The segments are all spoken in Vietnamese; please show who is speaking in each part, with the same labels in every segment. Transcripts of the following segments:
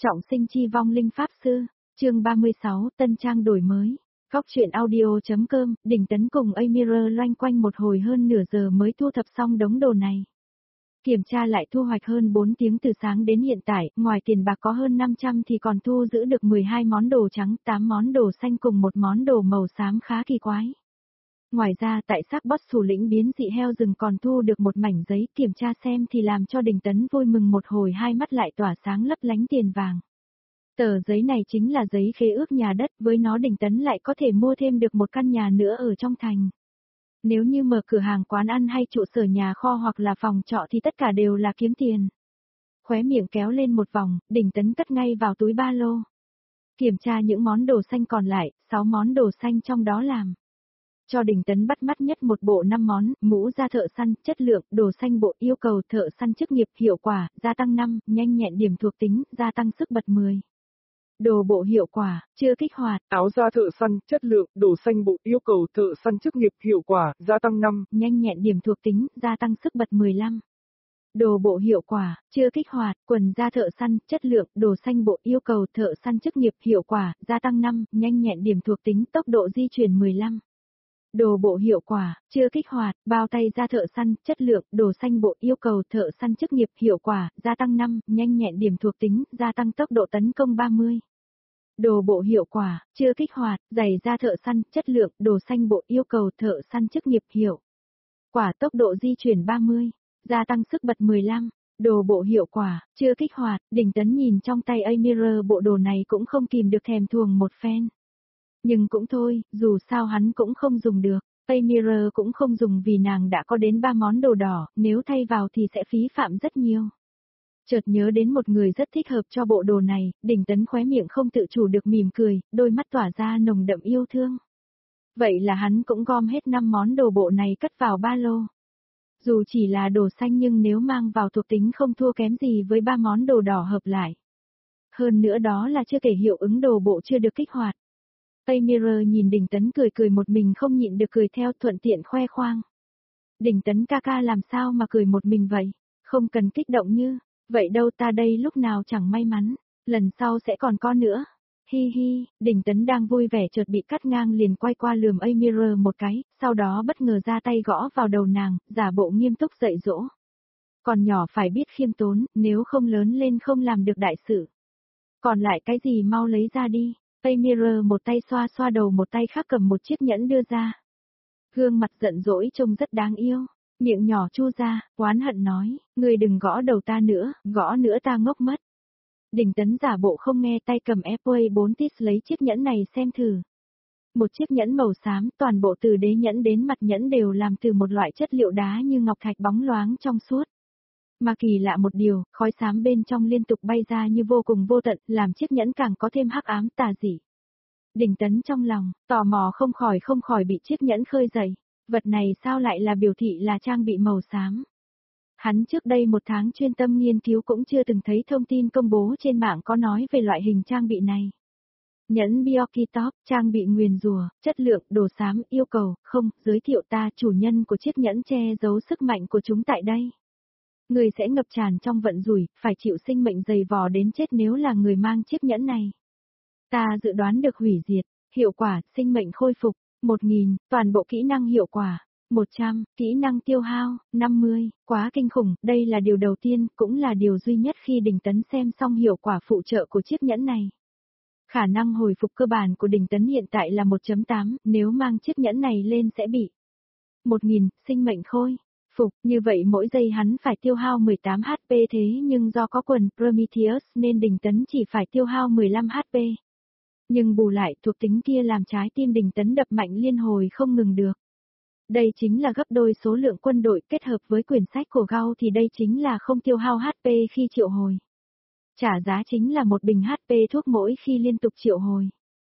Speaker 1: Trọng sinh chi vong linh pháp sư, chương 36, tân trang đổi mới. Góc truyện audio.com, Đình Tấn cùng Amira loanh quanh một hồi hơn nửa giờ mới thu thập xong đống đồ này. Kiểm tra lại thu hoạch hơn 4 tiếng từ sáng đến hiện tại, ngoài tiền bạc có hơn 500 thì còn thu giữ được 12 món đồ trắng, 8 món đồ xanh cùng một món đồ màu xám khá kỳ quái. Ngoài ra tại xác boss thủ lĩnh biến dị heo rừng còn thu được một mảnh giấy, kiểm tra xem thì làm cho Đình Tấn vui mừng một hồi, hai mắt lại tỏa sáng lấp lánh tiền vàng. Tờ giấy này chính là giấy khế ước nhà đất, với nó Đình Tấn lại có thể mua thêm được một căn nhà nữa ở trong thành. Nếu như mở cửa hàng quán ăn hay trụ sở nhà kho hoặc là phòng trọ thì tất cả đều là kiếm tiền. Khóe miệng kéo lên một vòng, Đình Tấn cất ngay vào túi ba lô. Kiểm tra những món đồ xanh còn lại, 6 món đồ xanh trong đó làm cho Đình Tấn bắt mắt nhất một bộ 5 món, mũ da thợ săn, chất lượng, đồ xanh bộ, yêu cầu thợ săn chức nghiệp, hiệu quả, gia tăng 5, nhanh nhẹn điểm thuộc tính, gia tăng sức bật 10. Đồ bộ hiệu quả, chưa kích hoạt.
Speaker 2: Áo da thợ săn, chất lượng, đồ xanh bộ, yêu cầu thợ săn chức nghiệp, hiệu quả, gia tăng 5,
Speaker 1: nhanh nhẹn điểm thuộc tính, gia tăng sức bật 15. Đồ bộ hiệu quả, chưa kích hoạt, quần da thợ săn, chất lượng, đồ xanh bộ, yêu cầu thợ săn chức nghiệp, hiệu quả, gia tăng 5, nhanh nhẹn điểm thuộc tính, tốc độ di chuyển 15. Đồ bộ hiệu quả, chưa kích hoạt, bao tay da thợ săn, chất lượng, đồ xanh bộ, yêu cầu thợ săn chức nghiệp, hiệu quả, gia tăng 5, nhanh nhẹn điểm thuộc tính, gia tăng tốc độ tấn công 30. Đồ bộ hiệu quả, chưa kích hoạt, giày da thợ săn, chất lượng, đồ xanh bộ, yêu cầu thợ săn chức nghiệp, hiệu quả, tốc độ di chuyển 30, gia tăng sức bật 15. Đồ bộ hiệu quả, chưa kích hoạt, Đình Tấn nhìn trong tay Amira bộ đồ này cũng không kìm được thèm thuồng một phen. Nhưng cũng thôi, dù sao hắn cũng không dùng được, Amira cũng không dùng vì nàng đã có đến 3 món đồ đỏ, nếu thay vào thì sẽ phí phạm rất nhiều. Chợt nhớ đến một người rất thích hợp cho bộ đồ này, Đình Tấn khóe miệng không tự chủ được mỉm cười, đôi mắt tỏa ra nồng đậm yêu thương. Vậy là hắn cũng gom hết 5 món đồ bộ này cất vào ba lô. Dù chỉ là đồ xanh nhưng nếu mang vào thuộc tính không thua kém gì với 3 món đồ đỏ hợp lại. Hơn nữa đó là chưa kể hiệu ứng đồ bộ chưa được kích hoạt. Amira nhìn Đình Tấn cười cười một mình không nhịn được cười theo, thuận tiện khoe khoang. Đình Tấn ca ca làm sao mà cười một mình vậy, không cần kích động như, vậy đâu ta đây lúc nào chẳng may mắn, lần sau sẽ còn có nữa. Hi hi, Đình Tấn đang vui vẻ chợt bị cắt ngang liền quay qua lườm Amira một cái, sau đó bất ngờ ra tay gõ vào đầu nàng, giả bộ nghiêm túc dạy dỗ. Còn nhỏ phải biết khiêm tốn, nếu không lớn lên không làm được đại sự. Còn lại cái gì mau lấy ra đi. Amira một tay xoa xoa đầu một tay khác cầm một chiếc nhẫn đưa ra. Gương mặt giận dỗi trông rất đáng yêu, miệng nhỏ chu ra, oán hận nói, ngươi đừng gõ đầu ta nữa, gõ nữa ta ngốc mất. Đình Tấn giả bộ không nghe, tay cầm Apple 4 tis lấy chiếc nhẫn này xem thử. Một chiếc nhẫn màu xám, toàn bộ từ đế nhẫn đến mặt nhẫn đều làm từ một loại chất liệu đá như ngọc thạch bóng loáng trong suốt. Mà kỳ lạ một điều, khói xám bên trong liên tục bay ra như vô cùng vô tận, làm chiếc nhẫn càng có thêm hắc ám tà dị. Đình Tấn trong lòng, tò mò không khỏi bị chiếc nhẫn khơi dậy, vật này sao lại là biểu thị là trang bị màu xám. Hắn trước đây 1 tháng chuyên tâm nghiên cứu cũng chưa từng thấy thông tin công bố trên mạng có nói về loại hình trang bị này. Nhẫn Bioki-top, trang bị nguyền rủa, chất lượng, đồ xám, yêu cầu, không, giới thiệu ta chủ nhân của chiếc nhẫn che giấu sức mạnh của chúng tại đây. Người sẽ ngập tràn trong vận rủi, phải chịu sinh mệnh dày vò đến chết nếu là người mang chiếc nhẫn này. Ta dự đoán được hủy diệt, hiệu quả, sinh mệnh khôi phục, 1000, toàn bộ kỹ năng hiệu quả, 100, kỹ năng tiêu hao, 50, quá kinh khủng, đây là điều đầu tiên, cũng là điều duy nhất khi Đình Tấn xem xong hiệu quả phụ trợ của chiếc nhẫn này. Khả năng hồi phục cơ bản của Đình Tấn hiện tại là 1.8, nếu mang chiếc nhẫn này lên sẽ bị 1000, sinh mệnh khôi phục, như vậy mỗi giây hắn phải tiêu hao 18 HP thế nhưng do có quần Prometheus nên Đình Tấn chỉ phải tiêu hao 15 HP. Nhưng bù lại thuộc tính kia làm trái tim Đình Tấn đập mạnh liên hồi không ngừng được. Đây chính là gấp đôi số lượng quân đội, kết hợp với quyển sách của Gao thì đây chính là không tiêu hao HP khi triệu hồi. Trả giá chính là một bình HP thuốc mỗi khi liên tục triệu hồi.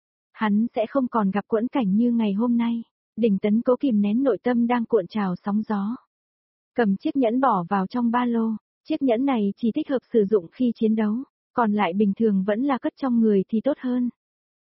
Speaker 1: Hắn sẽ không còn gặp quẫn cảnh như ngày hôm nay. Đình Tấn cố kìm nén nội tâm đang cuộn trào sóng gió. Cầm chiếc nhẫn bỏ vào trong ba lô, chiếc nhẫn này chỉ thích hợp sử dụng khi chiến đấu, còn lại bình thường vẫn là cất trong người thì tốt hơn.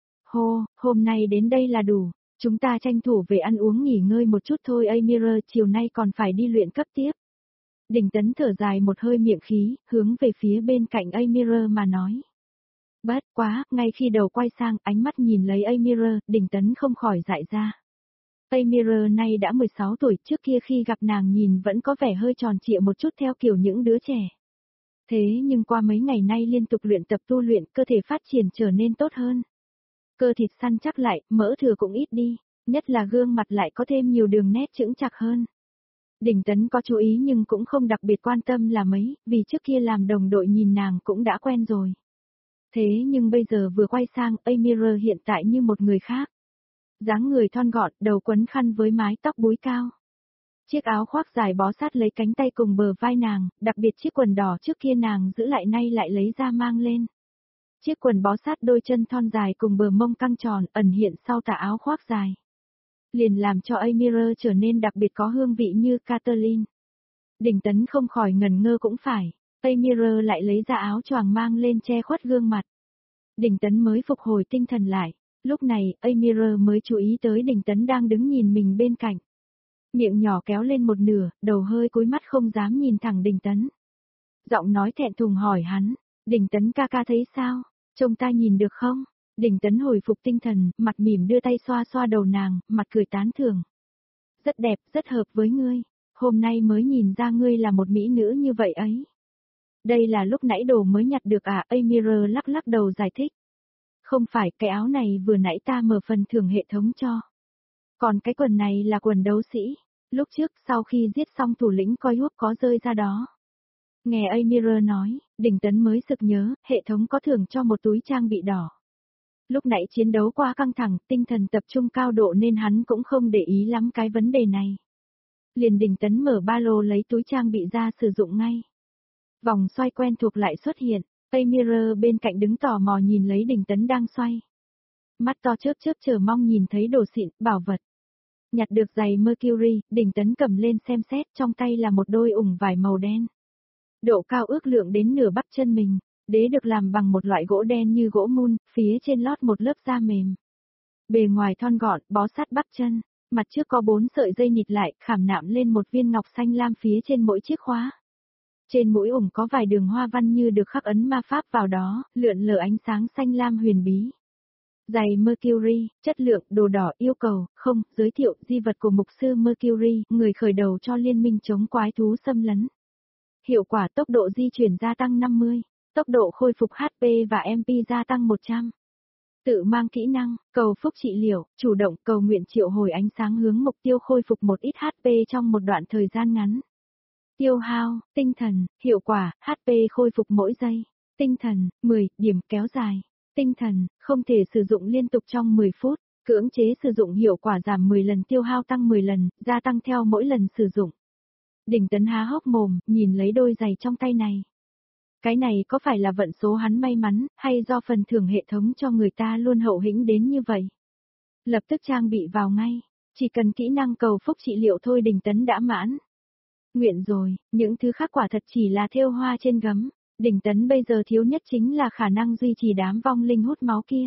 Speaker 1: Hô, hôm nay đến đây là đủ, chúng ta tranh thủ về ăn uống nghỉ ngơi một chút thôi. Amira chiều nay còn phải đi luyện cấp tiếp. Đình Tấn thở dài một hơi miệng khí, hướng về phía bên cạnh Amira mà nói. Bất quá, ngay khi đầu quay sang, ánh mắt nhìn lấy Amir, Đình Tấn không khỏi dại ra. Amir nay đã 16 tuổi, trước kia khi gặp nàng nhìn vẫn có vẻ hơi tròn trịa một chút theo kiểu những đứa trẻ. Thế nhưng qua mấy ngày nay liên tục luyện tập tu luyện, cơ thể phát triển trở nên tốt hơn. Cơ thịt săn chắc lại, mỡ thừa cũng ít đi, nhất là gương mặt lại có thêm nhiều đường nét chững chạc hơn. Đình Tấn có chú ý nhưng cũng không đặc biệt quan tâm là mấy, vì trước kia làm đồng đội nhìn nàng cũng đã quen rồi. Thế nhưng bây giờ vừa quay sang, Amir hiện tại như một người khác. Dáng người thon gọn, đầu quấn khăn với mái tóc búi cao. Chiếc áo khoác dài bó sát lấy cánh tay cùng bờ vai nàng, đặc biệt chiếc quần đỏ trước kia nàng giữ lại nay lại lấy ra mang lên. Chiếc quần bó sát đôi chân thon dài cùng bờ mông căng tròn ẩn hiện sau tà áo khoác dài. Liền làm cho Amir trở nên đặc biệt có hương vị như Catherine. Đình Tấn không khỏi ngần ngơ cũng phải, Amir lại lấy ra áo choàng mang lên che khuất gương mặt. Đình Tấn mới phục hồi tinh thần lại, lúc này Amir mới chú ý tới Đình Tấn đang đứng nhìn mình bên cạnh. Miệng nhỏ kéo lên một nửa, đầu hơi cúi mắt không dám nhìn thẳng Đình Tấn. Giọng nói thẹn thùng hỏi hắn, Đình Tấn ca ca thấy sao, trông ta nhìn được không? Đình Tấn hồi phục tinh thần, mặt mỉm đưa tay xoa xoa đầu nàng, mặt cười tán thưởng. Rất đẹp, rất hợp với ngươi, hôm nay mới nhìn ra ngươi là một mỹ nữ như vậy ấy. Đây là lúc nãy đồ mới nhặt được à, Amir lắc lắc đầu giải thích. Không phải, cái áo này vừa nãy ta mở phần thưởng hệ thống cho. Còn cái quần này là quần đấu sĩ, lúc trước sau khi giết xong thủ lĩnh coi húp có rơi ra đó. Nghe Amir nói, Đình Tấn mới sực nhớ, hệ thống có thưởng cho một túi trang bị đỏ. Lúc nãy chiến đấu quá căng thẳng, tinh thần tập trung cao độ nên hắn cũng không để ý lắm cái vấn đề này. Liền Đình Tấn mở ba lô lấy túi trang bị ra sử dụng ngay. Vòng xoay quen thuộc lại xuất hiện, Amir bên cạnh đứng tò mò nhìn lấy Đình Tấn đang xoay. Mắt to chớp chớp chờ mong nhìn thấy đồ xịn, bảo vật. Nhặt được giày Mercury, Đình Tấn cầm lên xem xét, trong tay là một đôi ủng vải màu đen. Độ cao ước lượng đến nửa bắp chân mình, đế được làm bằng một loại gỗ đen như gỗ mun, phía trên lót một lớp da mềm. Bề ngoài thon gọn, bó sát bắp chân, mặt trước có 4 sợi dây nhịt lại, khảm nạm lên một viên ngọc xanh lam phía trên mỗi chiếc khóa. Trên mũi ủng có vài đường hoa văn như được khắc ấn ma pháp vào đó, lượn lờ ánh sáng xanh lam huyền bí. Giày Mercury, chất lượng, đồ đỏ, yêu cầu, không, giới thiệu, di vật của mục sư Mercury, người khởi đầu cho liên minh chống quái thú xâm lấn. Hiệu quả tốc độ di chuyển gia tăng 50, tốc độ khôi phục HP và MP gia tăng 100. Tự mang kỹ năng, cầu phúc trị liệu, chủ động cầu nguyện triệu hồi ánh sáng hướng mục tiêu khôi phục một ít HP trong một đoạn thời gian ngắn. Tiêu hao, tinh thần, hiệu quả, HP khôi phục mỗi giây. Tinh thần, 10 điểm kéo dài. Tinh thần, không thể sử dụng liên tục trong 10 phút. Cưỡng chế sử dụng hiệu quả giảm 10 lần tiêu hao tăng 10 lần, gia tăng theo mỗi lần sử dụng. Đình Tấn há hốc mồm, nhìn lấy đôi giày trong tay này. Cái này có phải là vận số hắn may mắn, hay do phần thưởng hệ thống cho người ta luôn hậu hĩnh đến như vậy? Lập tức trang bị vào ngay, chỉ cần kỹ năng cầu phúc trị liệu thôi Đình Tấn đã mãn. Nguyện rồi, những thứ khác quả thật chỉ là thêu hoa trên gấm. Đình Tấn bây giờ thiếu nhất chính là khả năng duy trì đám vong linh hút máu kia.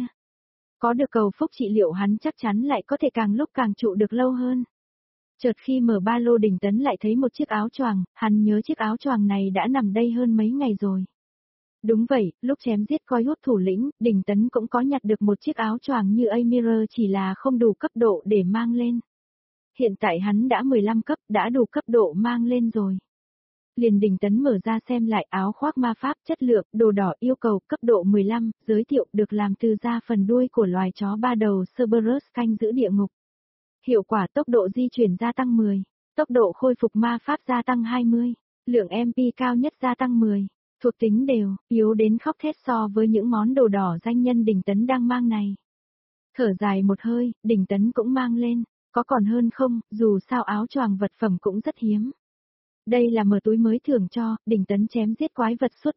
Speaker 1: Có được cầu phúc trị liệu hắn chắc chắn lại có thể càng lúc càng trụ được lâu hơn. Chợt khi mở ba lô Đình Tấn lại thấy một chiếc áo choàng, hắn nhớ chiếc áo choàng này đã nằm đây hơn mấy ngày rồi. Đúng vậy, lúc chém giết coi hút thủ lĩnh, Đình Tấn cũng có nhặt được một chiếc áo choàng như Amir chỉ là không đủ cấp độ để mang lên. Hiện tại hắn đã 15 cấp, đã đủ cấp độ mang lên rồi. Liền Đình Tấn mở ra xem lại áo khoác ma pháp chất lượng, đồ đỏ yêu cầu cấp độ 15, giới thiệu được làm từ da phần đuôi của loài chó ba đầu Cerberus canh giữ địa ngục. Hiệu quả tốc độ di chuyển gia tăng 10, tốc độ khôi phục ma pháp gia tăng 20, lượng MP cao nhất gia tăng 10, thuộc tính đều, yếu đến khóc thét so với những món đồ đỏ danh nhân Đình Tấn đang mang này. Thở dài một hơi, Đình Tấn cũng mang lên, có còn hơn không, dù sao áo choàng vật phẩm cũng rất hiếm. Đây là mở túi mới thưởng cho, Đình Tấn chém giết quái vật suốt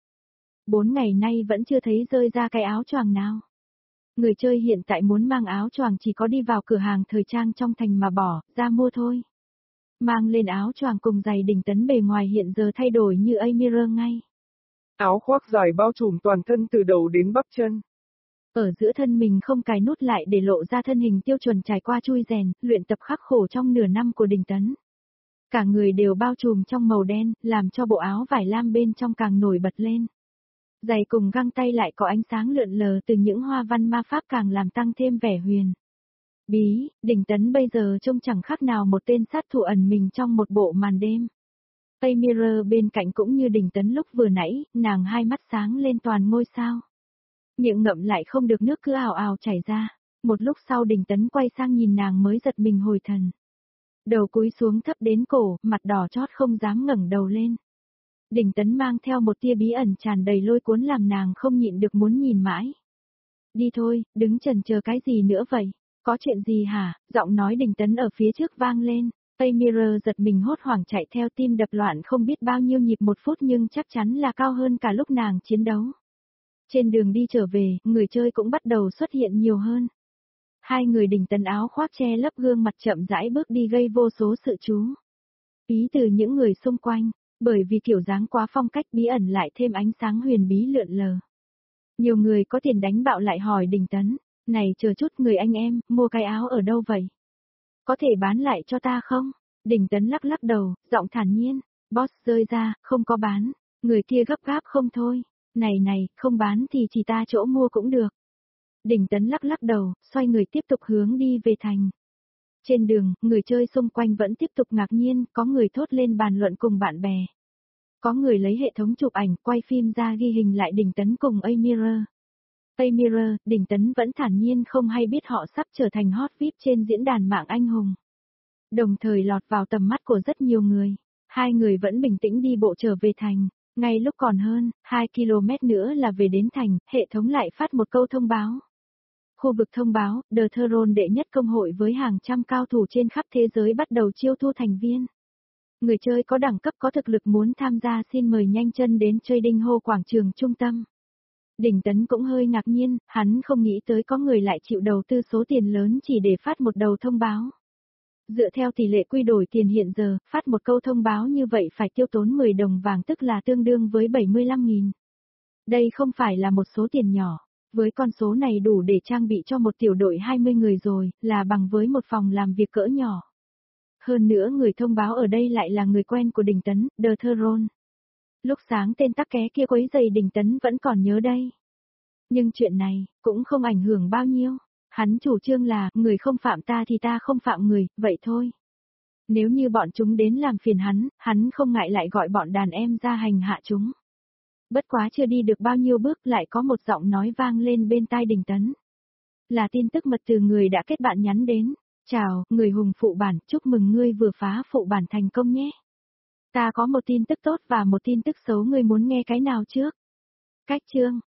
Speaker 1: 4 ngày nay vẫn chưa thấy rơi ra cái áo choàng nào. Người chơi hiện tại muốn mang áo choàng chỉ có đi vào cửa hàng thời trang trong thành mà bỏ, ra mua thôi. Mang lên áo choàng cùng giày Đình Tấn bề ngoài hiện giờ thay đổi như Amir ngay.
Speaker 2: Áo khoác dài bao trùm toàn thân từ đầu đến bắp chân.
Speaker 1: Ở giữa thân mình không cài nút lại để lộ ra thân hình tiêu chuẩn trải qua chui rèn, luyện tập khắc khổ trong nửa năm của Đình Tấn. Cả người đều bao trùm trong màu đen, làm cho bộ áo vải lam bên trong càng nổi bật lên. Giày cùng găng tay lại có ánh sáng lượn lờ từ những hoa văn ma pháp càng làm tăng thêm vẻ huyền bí, Đình Tấn bây giờ trông chẳng khác nào một tên sát thủ ẩn mình trong một bộ màn đêm. Amira bên cạnh cũng như Đình Tấn lúc vừa nãy, nàng hai mắt sáng lên toàn ngôi sao. Miệng ngậm lại không được nước cứ ào ào chảy ra. Một lúc sau Đình Tấn quay sang nhìn nàng mới giật mình hồi thần. Đầu cúi xuống thấp đến cổ, mặt đỏ chót không dám ngẩng đầu lên. Đình Tấn mang theo một tia bí ẩn tràn đầy lôi cuốn làm nàng không nhịn được muốn nhìn mãi. Đi thôi, đứng chần chờ cái gì nữa vậy? Có chuyện gì hả? Giọng nói Đình Tấn ở phía trước vang lên. Amira giật mình hốt hoảng chạy theo, tim đập loạn không biết bao nhiêu nhịp một phút nhưng chắc chắn là cao hơn cả lúc nàng chiến đấu. Trên đường đi trở về, người chơi cũng bắt đầu xuất hiện nhiều hơn. Hai người Đình Tấn áo khoác che lấp gương mặt chậm rãi bước đi gây vô số sự chú ý từ những người xung quanh, bởi vì kiểu dáng quá phong cách bí ẩn lại thêm ánh sáng huyền bí lượn lờ. Nhiều người có tiền đánh bạo lại hỏi Đình Tấn, này chờ chút người anh em, mua cái áo ở đâu vậy? Có thể bán lại cho ta không? Đình Tấn lắc lắc đầu, giọng thản nhiên, boss rơi ra, không có bán. Người kia gấp gáp không thôi, này, không bán thì chỉ ta chỗ mua cũng được. Đình Tấn lắc lắc đầu, xoay người tiếp tục hướng đi về thành. Trên đường, người chơi xung quanh vẫn tiếp tục ngạc nhiên, có người thốt lên bàn luận cùng bạn bè. Có người lấy hệ thống chụp ảnh, quay phim ra ghi hình lại Đình Tấn cùng Amira. Đình Tấn vẫn thản nhiên không hay biết họ sắp trở thành hot VIP trên diễn đàn mạng anh hùng. Đồng thời lọt vào tầm mắt của rất nhiều người. Hai người vẫn bình tĩnh đi bộ trở về thành. Ngay lúc còn hơn, 2 km nữa là về đến thành, hệ thống lại phát một câu thông báo. Khu vực thông báo, The Throne đệ nhất công hội với hàng trăm cao thủ trên khắp thế giới bắt đầu chiêu thu thành viên. Người chơi có đẳng cấp có thực lực muốn tham gia xin mời nhanh chân đến Trading Hall quảng trường trung tâm. Đình Tấn cũng hơi ngạc nhiên, hắn không nghĩ tới có người lại chịu đầu tư số tiền lớn chỉ để phát một đầu thông báo. Dựa theo tỷ lệ quy đổi tiền hiện giờ, phát một câu thông báo như vậy phải tiêu tốn 10 đồng vàng tức là tương đương với 75.000. Đây không phải là một số tiền nhỏ, với con số này đủ để trang bị cho một tiểu đội 20 người rồi, là bằng với một phòng làm việc cỡ nhỏ. Hơn nữa người thông báo ở đây lại là người quen của Đình Tấn, The Throne. Lúc sáng tên tắc ké kia quấy giày Đình Tấn vẫn còn nhớ đây. Nhưng chuyện này, cũng không ảnh hưởng bao nhiêu. Hắn chủ trương là, người không phạm ta thì ta không phạm người, vậy thôi. Nếu như bọn chúng đến làm phiền hắn không ngại lại gọi bọn đàn em ra hành hạ chúng. Bất quá chưa đi được bao nhiêu bước lại có một giọng nói vang lên bên tai Đình Tấn. Là tin tức mật từ người đã kết bạn nhắn đến. Chào, người hùng phụ bản, chúc mừng ngươi vừa phá phụ bản thành công nhé. Ta có một tin tức tốt và một tin tức xấu, ngươi muốn nghe cái nào trước? Cách chương